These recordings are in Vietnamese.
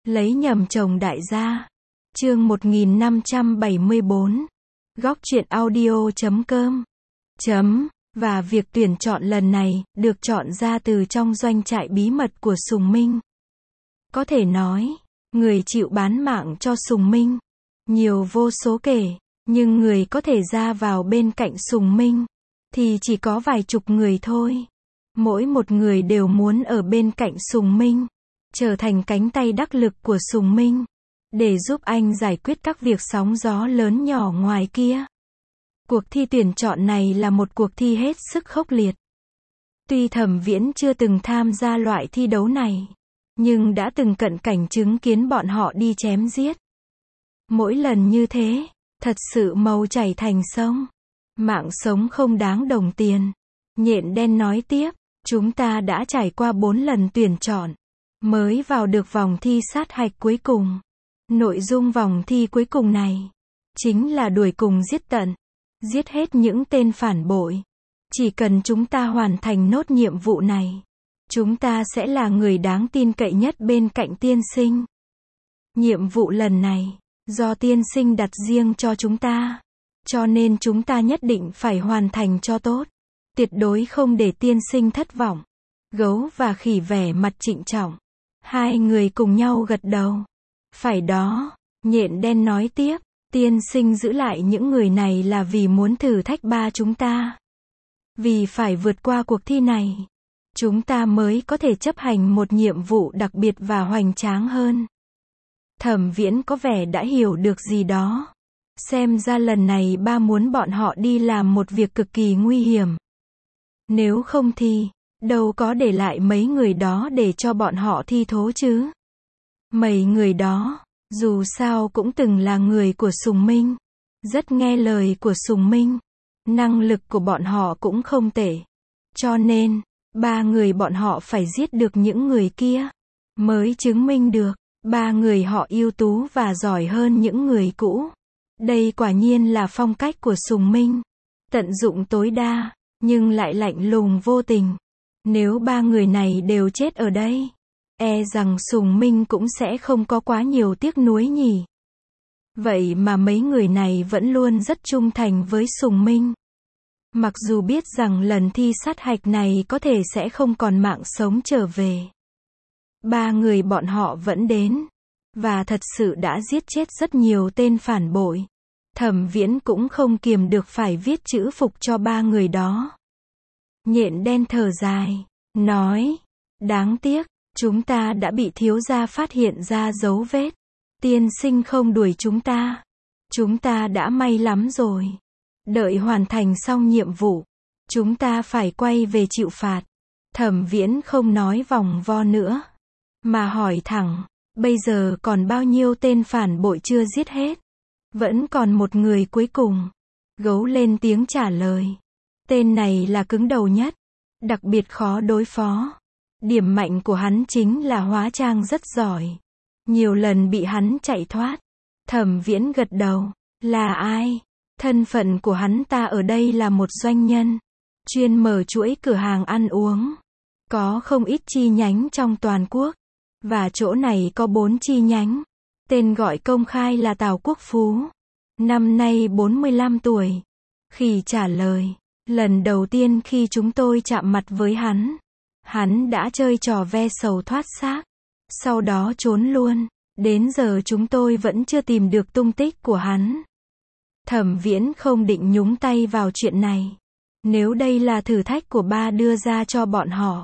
Lấy nhầm chồng đại gia. Chương 1574. Góc truyện audio.com. Và việc tuyển chọn lần này, được chọn ra từ trong doanh trại bí mật của Sùng Minh. Có thể nói, người chịu bán mạng cho Sùng Minh, nhiều vô số kể, nhưng người có thể ra vào bên cạnh Sùng Minh, thì chỉ có vài chục người thôi. Mỗi một người đều muốn ở bên cạnh Sùng Minh, trở thành cánh tay đắc lực của Sùng Minh, để giúp anh giải quyết các việc sóng gió lớn nhỏ ngoài kia. Cuộc thi tuyển chọn này là một cuộc thi hết sức khốc liệt. Tuy Thẩm Viễn chưa từng tham gia loại thi đấu này, nhưng đã từng cận cảnh chứng kiến bọn họ đi chém giết. Mỗi lần như thế, thật sự máu chảy thành sông. Mạng sống không đáng đồng tiền. Nhện đen nói tiếp, chúng ta đã trải qua 4 lần tuyển chọn, mới vào được vòng thi sát hạch cuối cùng. Nội dung vòng thi cuối cùng này, chính là đuổi cùng giết tận, giết hết những tên phản bội. Chỉ cần chúng ta hoàn thành nốt nhiệm vụ này, chúng ta sẽ là người đáng tin cậy nhất bên cạnh tiên sinh. Nhiệm vụ lần này, do tiên sinh đặt riêng cho chúng ta, cho nên chúng ta nhất định phải hoàn thành cho tốt. Tuyệt đối không để tiên sinh thất vọng. Gấu và khỉ vẻ mặt trịnh trọng. Hai người cùng nhau gật đầu. Phải đó, nhện đen nói tiếp, tiên sinh giữ lại những người này là vì muốn thử thách ba chúng ta. Vì phải vượt qua cuộc thi này, chúng ta mới có thể chấp hành một nhiệm vụ đặc biệt và hoành tráng hơn. Thẩm Viễn có vẻ đã hiểu được gì đó. Xem ra lần này ba muốn bọn họ đi làm một việc cực kỳ nguy hiểm. Nếu không thì, đâu có để lại mấy người đó để cho bọn họ thi thố chứ. Mấy người đó, dù sao cũng từng là người của Sùng Minh, rất nghe lời của Sùng Minh. Năng lực của bọn họ cũng không tệ. Cho nên, ba người bọn họ phải giết được những người kia, mới chứng minh được, ba người họ ưu tú và giỏi hơn những người cũ. Đây quả nhiên là phong cách của Sùng Minh. Tận dụng tối đa, nhưng lại lạnh lùng vô tình. Nếu ba người này đều chết ở đây, e rằng Sùng Minh cũng sẽ không có quá nhiều tiếc nuối nhỉ. Vậy mà mấy người này vẫn luôn rất trung thành với Sùng Minh. Mặc dù biết rằng lần thi sát hạch này có thể sẽ không còn mạng sống trở về, ba người bọn họ vẫn đến, và thật sự đã giết chết rất nhiều tên phản bội. Thẩm Viễn cũng không kiềm được phải viết chữ phục cho ba người đó. Nhện đen thở dài, nói, đáng tiếc, chúng ta đã bị thiếu gia phát hiện ra dấu vết. Tiên sinh không đuổi chúng ta. Chúng ta đã may lắm rồi. Đợi hoàn thành xong nhiệm vụ, chúng ta phải quay về chịu phạt. Thẩm Viễn không nói vòng vo nữa, mà hỏi thẳng, bây giờ còn bao nhiêu tên phản bội chưa giết hết? Vẫn còn một người cuối cùng. Gấu lên tiếng trả lời. Tên này là cứng đầu nhất, đặc biệt khó đối phó. Điểm mạnh của hắn chính là hóa trang rất giỏi. Nhiều lần bị hắn chạy thoát. Thẩm Viễn gật đầu. Là ai? Thân phận của hắn ta ở đây là một doanh nhân, chuyên mở chuỗi cửa hàng ăn uống. Có không ít chi nhánh trong toàn quốc. Và chỗ này có 4 chi nhánh. Tên gọi công khai là Tào Quốc Phú. Năm nay 45 tuổi. Khỉ trả lời. Lần đầu tiên khi chúng tôi chạm mặt với hắn đã chơi trò ve sầu thoát xác. Sau đó trốn luôn. Đến giờ chúng tôi vẫn chưa tìm được tung tích của hắn. Thẩm Viễn không định nhúng tay vào chuyện này. Nếu đây là thử thách của ba đưa ra cho bọn họ,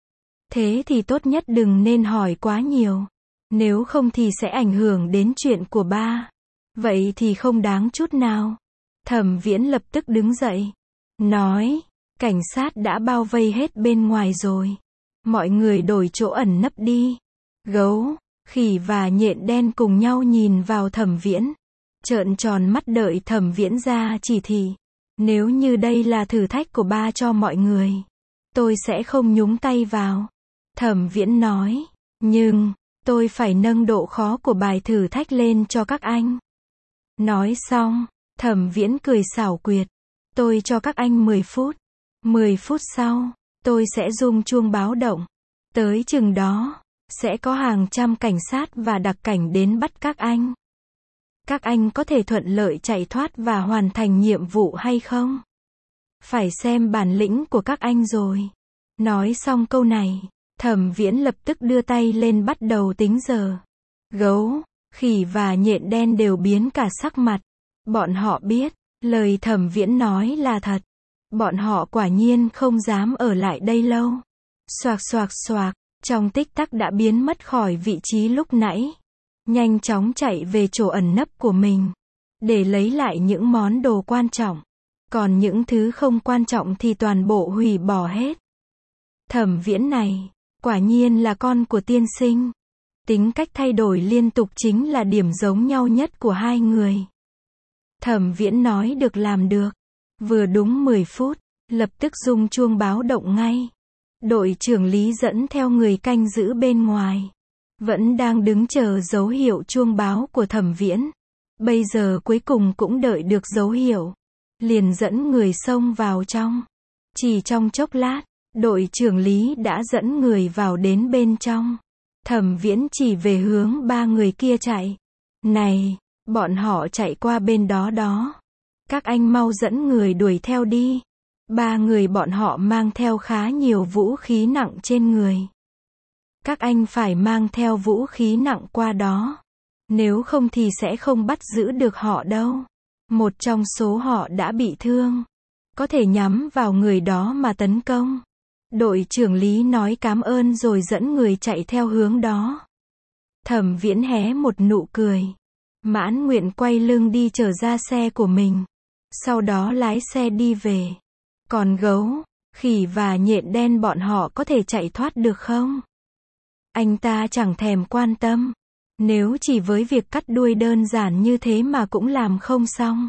thế thì tốt nhất đừng nên hỏi quá nhiều. Nếu không thì sẽ ảnh hưởng đến chuyện của ba. Vậy thì không đáng chút nào. Thẩm Viễn lập tức đứng dậy. Nói, cảnh sát đã bao vây hết bên ngoài rồi. Mọi người đổi chỗ ẩn nấp đi. Gấu, khỉ và nhện đen cùng nhau nhìn vào Thẩm Viễn, trợn tròn mắt đợi Thẩm Viễn ra chỉ thị. Nếu như đây là thử thách của ba cho mọi người, tôi sẽ không nhúng tay vào. Thẩm Viễn nói, nhưng tôi phải nâng độ khó của bài thử thách lên cho các anh. Nói xong, Thẩm Viễn cười xảo quyệt. Tôi cho các anh 10 phút. 10 phút sau, tôi sẽ rung chuông báo động. Tới chừng đó, sẽ có hàng trăm cảnh sát và đặc cảnh đến bắt các anh. Các anh có thể thuận lợi chạy thoát và hoàn thành nhiệm vụ hay không? Phải xem bản lĩnh của các anh rồi. Nói xong câu này, Thẩm Viễn lập tức đưa tay lên bắt đầu tính giờ. Gấu, khỉ và nhện đen đều biến cả sắc mặt. Bọn họ biết, lời Thẩm Viễn nói là thật. Bọn họ quả nhiên không dám ở lại đây lâu. Xoạc xoạc xoạc, trong tích tắc đã biến mất khỏi vị trí lúc nãy. Nhanh chóng chạy về chỗ ẩn nấp của mình. Để lấy lại những món đồ quan trọng. Còn những thứ không quan trọng thì toàn bộ hủy bỏ hết. Thẩm Viễn này, quả nhiên là con của tiên sinh. Tính cách thay đổi liên tục chính là điểm giống nhau nhất của hai người. Thẩm Viễn nói được làm được. Vừa đúng 10 phút, lập tức rung chuông báo động ngay. Đội trưởng Lý dẫn theo người canh giữ bên ngoài. Vẫn đang đứng chờ dấu hiệu chuông báo của Thẩm Viễn. Bây giờ cuối cùng cũng đợi được dấu hiệu. Liền dẫn người xông vào trong. Chỉ trong chốc lát, đội trưởng Lý đã dẫn người vào đến bên trong. Thẩm Viễn chỉ về hướng ba người kia chạy. Này, bọn họ chạy qua bên đó đó. Các anh mau dẫn người đuổi theo đi. Ba người bọn họ mang theo khá nhiều vũ khí nặng trên người. Các anh phải mang theo vũ khí nặng qua đó. Nếu không thì sẽ không bắt giữ được họ đâu. Một trong số họ đã bị thương. Có thể nhắm vào người đó mà tấn công. Đội trưởng Lý nói cảm ơn rồi dẫn người chạy theo hướng đó. Thẩm Viễn hé một nụ cười. Mãn nguyện quay lưng đi trở ra xe của mình. Sau đó lái xe đi về. Còn gấu, khỉ và nhện đen bọn họ có thể chạy thoát được không? Anh ta chẳng thèm quan tâm. Nếu chỉ với việc cắt đuôi đơn giản như thế mà cũng làm không xong,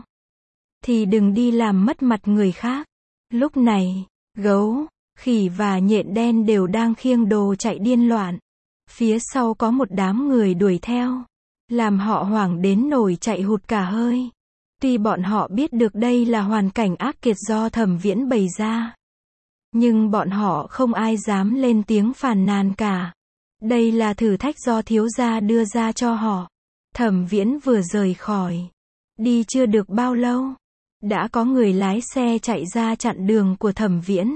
thì đừng đi làm mất mặt người khác. Lúc này, gấu, khỉ và nhện đen đều đang khiêng đồ chạy điên loạn. Phía sau có một đám người đuổi theo, làm họ hoảng đến nỗi chạy hụt cả hơi. Tuy bọn họ biết được đây là hoàn cảnh ác kiệt do Thẩm Viễn bày ra, nhưng bọn họ không ai dám lên tiếng phàn nàn cả. Đây là thử thách do thiếu gia đưa ra cho họ. Thẩm Viễn vừa rời khỏi. Đi chưa được bao lâu, đã có người lái xe chạy ra chặn đường của Thẩm Viễn.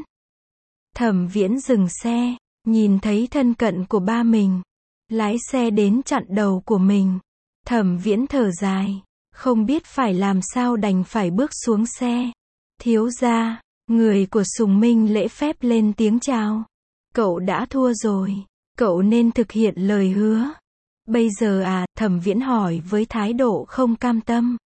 Thẩm Viễn dừng xe, nhìn thấy thân cận của ba mình. Lái xe đến chặn đầu của mình. Thẩm Viễn thở dài. Không biết phải làm sao đành phải bước xuống xe. Thiếu gia, người của Sùng Minh lễ phép lên tiếng chào. Cậu đã thua rồi. Cậu nên thực hiện lời hứa. Bây giờ à, Thẩm Viễn hỏi với thái độ không cam tâm.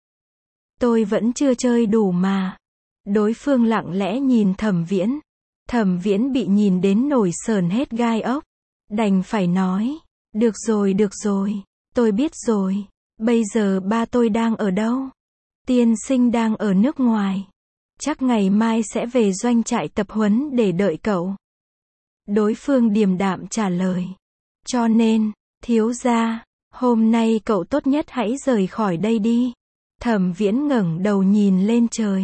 Tôi vẫn chưa chơi đủ mà. Đối phương lặng lẽ nhìn Thẩm Viễn. Thẩm Viễn bị nhìn đến nổi sờn hết gai ốc. Đành phải nói. Được rồi, tôi biết rồi. Bây giờ ba tôi đang ở đâu? Tiên sinh đang ở nước ngoài. Chắc ngày mai sẽ về doanh trại tập huấn để đợi cậu. Đối phương điềm đạm trả lời. Cho nên, thiếu gia, hôm nay cậu tốt nhất hãy rời khỏi đây đi. Thẩm Viễn ngẩng đầu nhìn lên trời.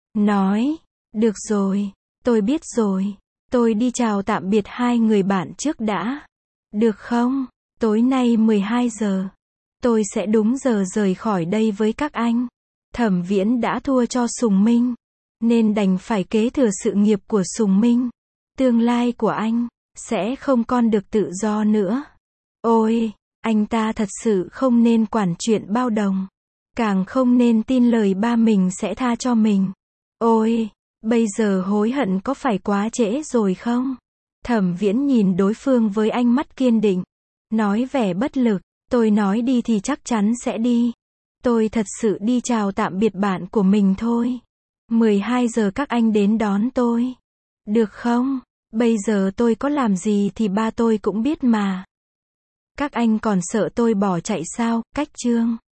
Nói, được rồi, tôi biết rồi. Tôi đi chào tạm biệt hai người bạn trước đã. Được không? Tối nay 12 giờ. Tôi sẽ đúng giờ rời khỏi đây với các anh. Thẩm Viễn đã thua cho Sùng Minh, nên đành phải kế thừa sự nghiệp của Sùng Minh. Tương lai của anh sẽ không còn được tự do nữa. Ôi, anh ta thật sự không nên quản chuyện bao đồng. Càng không nên tin lời ba mình sẽ tha cho mình. Ôi, bây giờ hối hận có phải quá trễ rồi không? Thẩm Viễn nhìn đối phương với ánh mắt kiên định. Nói vẻ bất lực. Tôi nói đi thì chắc chắn sẽ đi. Tôi thật sự đi chào tạm biệt bạn của mình thôi. 12 giờ các anh đến đón tôi. Được không? Bây giờ tôi có làm gì thì ba tôi cũng biết mà. Các anh còn sợ tôi bỏ chạy sao? Cách chương